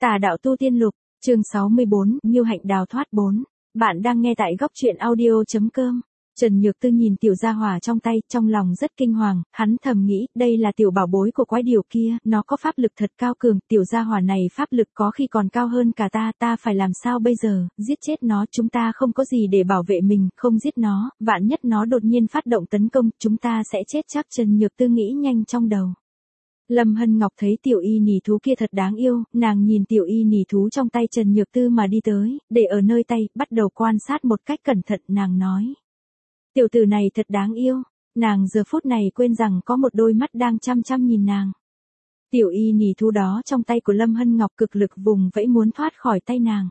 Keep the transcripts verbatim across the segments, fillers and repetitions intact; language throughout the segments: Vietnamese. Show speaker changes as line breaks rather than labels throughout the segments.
Tà đạo tu tiên lục, chương sáu mươi bốn, Nhiêu hạnh đào thoát bốn. Bạn đang nghe tại góc truyện audio chấm com. Trần Nhược Tư nhìn tiểu gia hỏa trong tay, trong lòng rất kinh hoàng, hắn thầm nghĩ, đây là tiểu bảo bối của quái điều kia, nó có pháp lực thật cao cường, tiểu gia hỏa này pháp lực có khi còn cao hơn cả ta, ta phải làm sao bây giờ, giết chết nó, chúng ta không có gì để bảo vệ mình, không giết nó, vạn nhất nó đột nhiên phát động tấn công, chúng ta sẽ chết chắc. Trần Nhược Tư nghĩ nhanh trong đầu. Lâm Hân Ngọc thấy tiểu y nỉ thú kia thật đáng yêu, nàng nhìn tiểu y nỉ thú trong tay Trần Nhược Tư mà đi tới, để ở nơi tay, bắt đầu quan sát một cách cẩn thận, nàng nói. Tiểu tử này thật đáng yêu, nàng giờ phút này quên rằng có một đôi mắt đang chăm chăm nhìn nàng. Tiểu y nỉ thú đó trong tay của Lâm Hân Ngọc cực lực vùng vẫy muốn thoát khỏi tay nàng.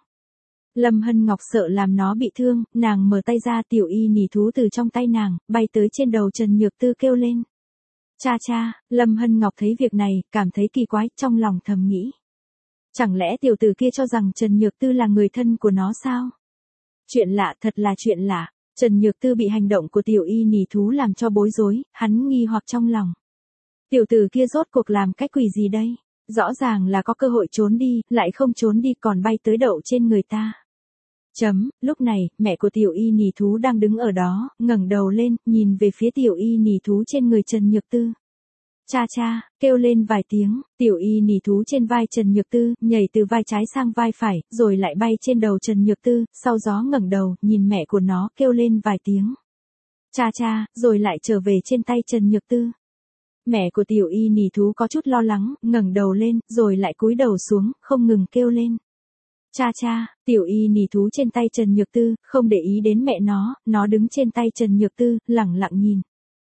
Lâm Hân Ngọc sợ làm nó bị thương, nàng mở tay ra, tiểu y nỉ thú từ trong tay nàng, bay tới trên đầu Trần Nhược Tư kêu lên. Cha cha, Lâm Hân Ngọc thấy việc này, cảm thấy kỳ quái, trong lòng thầm nghĩ. Chẳng lẽ tiểu tử kia cho rằng Trần Nhược Tư là người thân của nó sao? Chuyện lạ, thật là chuyện lạ. Trần Nhược Tư bị hành động của tiểu y nỉ thú làm cho bối rối, hắn nghi hoặc trong lòng. Tiểu tử kia rốt cuộc làm cái quỷ gì đây? Rõ ràng là có cơ hội trốn đi, lại không trốn đi còn bay tới đậu trên người ta. Chấm, lúc này, mẹ của tiểu y nỉ thú đang đứng ở đó, ngẩng đầu lên, nhìn về phía tiểu y nỉ thú trên người Trần Nhược Tư. Cha cha, kêu lên vài tiếng, tiểu y nỉ thú trên vai Trần Nhược Tư, nhảy từ vai trái sang vai phải, rồi lại bay trên đầu Trần Nhược Tư, sau gió ngẩng đầu, nhìn mẹ của nó, kêu lên vài tiếng. Cha cha, rồi lại trở về trên tay Trần Nhược Tư. Mẹ của tiểu y nỉ thú có chút lo lắng, ngẩng đầu lên, rồi lại cúi đầu xuống, không ngừng kêu lên. Cha cha, tiểu y nỉ thú trên tay Trần Nhược Tư, không để ý đến mẹ nó, nó đứng trên tay Trần Nhược Tư, lẳng lặng nhìn.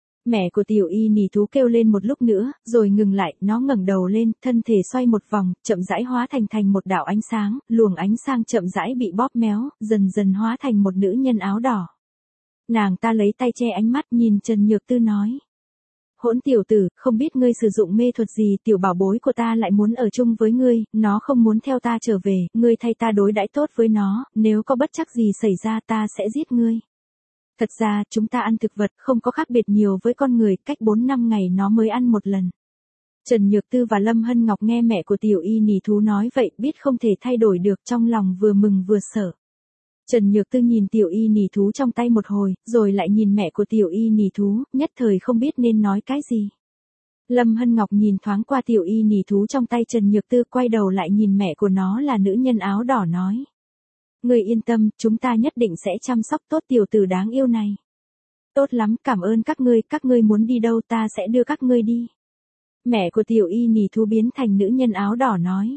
Mẹ của tiểu y nỉ thú kêu lên một lúc nữa, rồi ngừng lại, nó ngẩng đầu lên, thân thể xoay một vòng, chậm rãi hóa thành thành một đạo ánh sáng, luồng ánh sáng chậm rãi bị bóp méo, dần dần hóa thành một nữ nhân áo đỏ. Nàng ta lấy tay che ánh mắt nhìn Trần Nhược Tư nói. Hỗn tiểu tử, không biết ngươi sử dụng mê thuật gì, tiểu bảo bối của ta lại muốn ở chung với ngươi, nó không muốn theo ta trở về, ngươi thay ta đối đãi tốt với nó, nếu có bất trắc gì xảy ra ta sẽ giết ngươi. Thật ra, chúng ta ăn thực vật không có khác biệt nhiều với con người, cách bốn năm ngày nó mới ăn một lần. Trần Nhược Tư và Lâm Hân Ngọc nghe mẹ của tiểu y nỉ thú nói vậy, biết không thể thay đổi được, trong lòng vừa mừng vừa sợ. Trần Nhược Tư nhìn tiểu y nỉ thú trong tay một hồi, rồi lại nhìn mẹ của tiểu y nỉ thú, nhất thời không biết nên nói cái gì. Lâm Hân Ngọc nhìn thoáng qua tiểu y nỉ thú trong tay Trần Nhược Tư, quay đầu lại nhìn mẹ của nó là nữ nhân áo đỏ nói. Người yên tâm, chúng ta nhất định sẽ chăm sóc tốt tiểu tử đáng yêu này. Tốt lắm, cảm ơn các ngươi, các ngươi muốn đi đâu ta sẽ đưa các ngươi đi. Mẹ của tiểu y nỉ thú biến thành nữ nhân áo đỏ nói.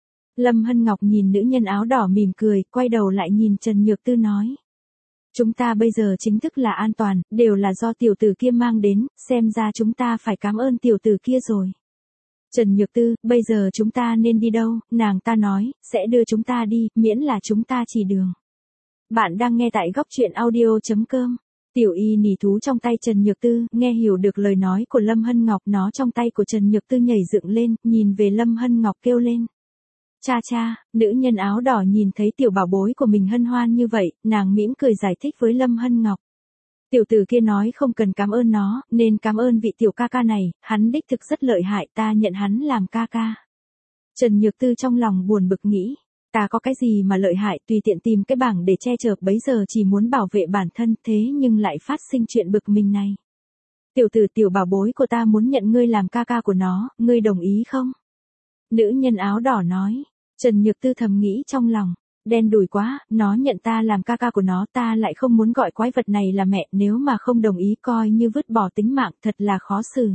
Lâm Hân Ngọc nhìn nữ nhân áo đỏ mỉm cười, quay đầu lại nhìn Trần Nhược Tư nói. Chúng ta bây giờ chính thức là an toàn, đều là do tiểu tử kia mang đến, xem ra chúng ta phải cảm ơn tiểu tử kia rồi. Trần Nhược Tư, bây giờ chúng ta nên đi đâu, nàng ta nói, sẽ đưa chúng ta đi, miễn là chúng ta chỉ đường. Bạn đang nghe tại góc truyện audio chấm com. Tiểu y nỉ thú trong tay Trần Nhược Tư, nghe hiểu được lời nói của Lâm Hân Ngọc, nó trong tay của Trần Nhược Tư nhảy dựng lên, nhìn về Lâm Hân Ngọc kêu lên. Cha cha, nữ nhân áo đỏ nhìn thấy tiểu bảo bối của mình hân hoan như vậy, nàng mỉm cười giải thích với Lâm Hân Ngọc. Tiểu tử kia nói không cần cảm ơn nó, nên cảm ơn vị tiểu ca ca này, hắn đích thực rất lợi hại, ta nhận hắn làm ca ca. Trần Nhược Tư trong lòng buồn bực nghĩ, ta có cái gì mà lợi hại, tùy tiện tìm cái bảng để che chở, bấy giờ chỉ muốn bảo vệ bản thân, thế nhưng lại phát sinh chuyện bực mình này. Tiểu tử tiểu bảo bối của ta muốn nhận ngươi làm ca ca của nó, ngươi đồng ý không? Nữ nhân áo đỏ nói. Trần Nhược Tư thầm nghĩ trong lòng, đen đủi quá, nó nhận ta làm ca ca của nó, ta lại không muốn gọi quái vật này là mẹ, nếu mà không đồng ý coi như vứt bỏ tính mạng, thật là khó xử.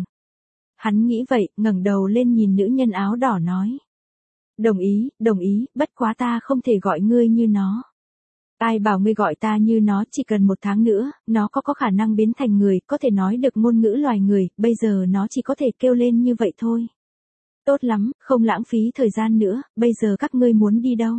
Hắn nghĩ vậy, ngẩng đầu lên nhìn nữ nhân áo đỏ nói. Đồng ý, đồng ý, bất quá ta không thể gọi ngươi như nó. Ai bảo ngươi gọi ta như nó, chỉ cần một tháng nữa, nó có có khả năng biến thành người, có thể nói được ngôn ngữ loài người, bây giờ nó chỉ có thể kêu lên như vậy thôi. Tốt lắm, không lãng phí thời gian nữa, bây giờ các ngươi muốn đi đâu?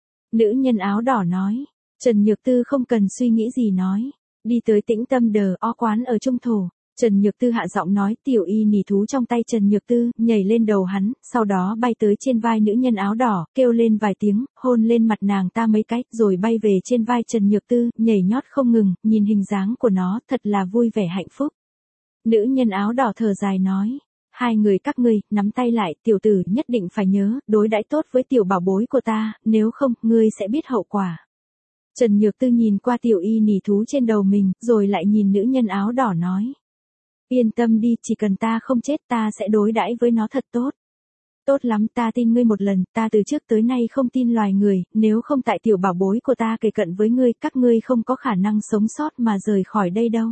Nữ nhân áo đỏ nói. Trần Nhược Tư không cần suy nghĩ gì nói. Đi tới Tĩnh Tâm Đờ O quán ở Trung Thổ. Trần Nhược Tư hạ giọng nói, tiểu y nỉ thú trong tay Trần Nhược Tư, nhảy lên đầu hắn, sau đó bay tới trên vai nữ nhân áo đỏ, kêu lên vài tiếng, hôn lên mặt nàng ta mấy cái, rồi bay về trên vai Trần Nhược Tư, nhảy nhót không ngừng, nhìn hình dáng của nó, thật là vui vẻ hạnh phúc. Nữ nhân áo đỏ thở dài nói. hai người các ngươi, nắm tay lại, tiểu tử nhất định phải nhớ, đối đãi tốt với tiểu bảo bối của ta, nếu không, ngươi sẽ biết hậu quả. Trần Nhược Tư nhìn qua tiểu y nỉ thú trên đầu mình, rồi lại nhìn nữ nhân áo đỏ nói. Yên tâm đi, chỉ cần ta không chết ta sẽ đối đãi với nó thật tốt. Tốt lắm, ta tin ngươi một lần, ta từ trước tới nay không tin loài người, nếu không tại tiểu bảo bối của ta kề cận với ngươi, các ngươi không có khả năng sống sót mà rời khỏi đây đâu.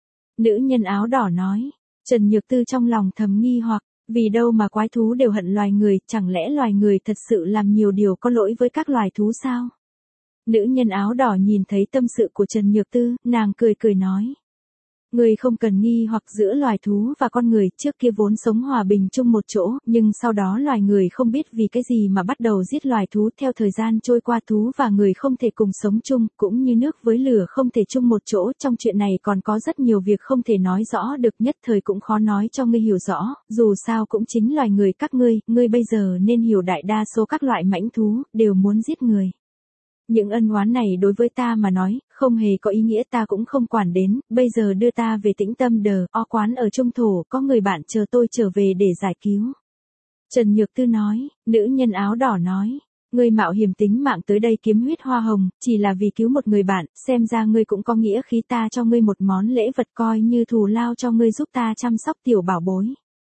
Nữ nhân áo đỏ nói. Trần Nhược Tư trong lòng thầm nghi hoặc, vì đâu mà quái thú đều hận loài người, chẳng lẽ loài người thật sự làm nhiều điều có lỗi với các loài thú sao? Nữ nhân áo đỏ nhìn thấy tâm sự của Trần Nhược Tư, nàng cười cười nói. Người không cần nghi hoặc giữa loài thú và con người, trước kia vốn sống hòa bình chung một chỗ, nhưng sau đó loài người không biết vì cái gì mà bắt đầu giết loài thú. Theo thời gian trôi qua, thú và người không thể cùng sống chung, cũng như nước với lửa không thể chung một chỗ. Trong chuyện này còn có rất nhiều việc không thể nói rõ được, nhất thời cũng khó nói cho ngươi hiểu rõ, dù sao cũng chính loài người các ngươi, ngươi bây giờ nên hiểu đại đa số các loại mãnh thú, đều muốn giết người. Những ân oán này đối với ta mà nói, không hề có ý nghĩa, ta cũng không quản đến, bây giờ đưa ta về Tĩnh Tâm Đờ, o quán ở Trung Thổ, có người bạn chờ tôi trở về để giải cứu. Trần Nhược Tư nói, nữ nhân áo đỏ nói, ngươi mạo hiểm tính mạng tới đây kiếm huyết hoa hồng, chỉ là vì cứu một người bạn, xem ra ngươi cũng có nghĩa khí, ta cho ngươi một món lễ vật coi như thù lao cho ngươi giúp ta chăm sóc tiểu bảo bối.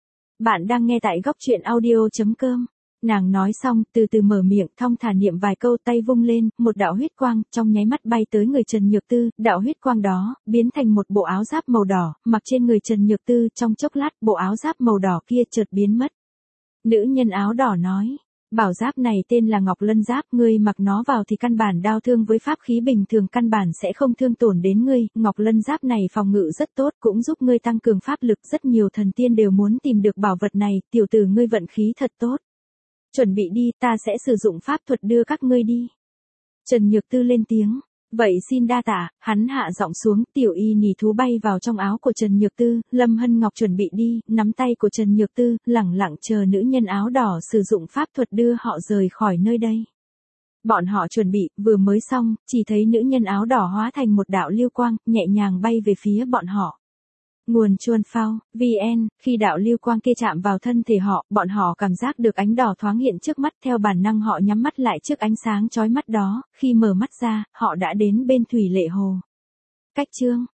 Bạn đang nghe tại góc truyện audio chấm com. Nàng nói xong, từ từ mở miệng, thong thả niệm vài câu, tay vung lên, một đạo huyết quang, trong nháy mắt bay tới người Trần Nhược Tư, đạo huyết quang đó, biến thành một bộ áo giáp màu đỏ, mặc trên người Trần Nhược Tư, trong chốc lát, bộ áo giáp màu đỏ kia chợt biến mất. Nữ nhân áo đỏ nói, bảo giáp này tên là Ngọc Lân Giáp, ngươi mặc nó vào thì căn bản đao thương với pháp khí bình thường căn bản sẽ không thương tổn đến ngươi, Ngọc Lân Giáp này phòng ngự rất tốt, cũng giúp ngươi tăng cường pháp lực, rất nhiều thần tiên đều muốn tìm được bảo vật này, tiểu tử ngươi vận khí thật tốt. Chuẩn bị đi, ta sẽ sử dụng pháp thuật đưa các ngươi đi. Trần Nhược Tư lên tiếng, vậy xin đa tạ, hắn hạ giọng xuống, tiểu y nỉ thú bay vào trong áo của Trần Nhược Tư, Lâm Hân Ngọc chuẩn bị đi, nắm tay của Trần Nhược Tư, lẳng lặng chờ nữ nhân áo đỏ sử dụng pháp thuật đưa họ rời khỏi nơi đây. Bọn họ chuẩn bị, vừa mới xong, chỉ thấy nữ nhân áo đỏ hóa thành một đạo lưu quang, nhẹ nhàng bay về phía bọn họ. Nguồn Chuan Phao, vn, khi đạo lưu quang kia chạm vào thân thể họ, bọn họ cảm giác được ánh đỏ thoáng hiện trước mắt, theo bản năng họ nhắm mắt lại trước ánh sáng chói mắt đó, khi mở mắt ra, họ đã đến bên thủy lệ hồ. Cách chương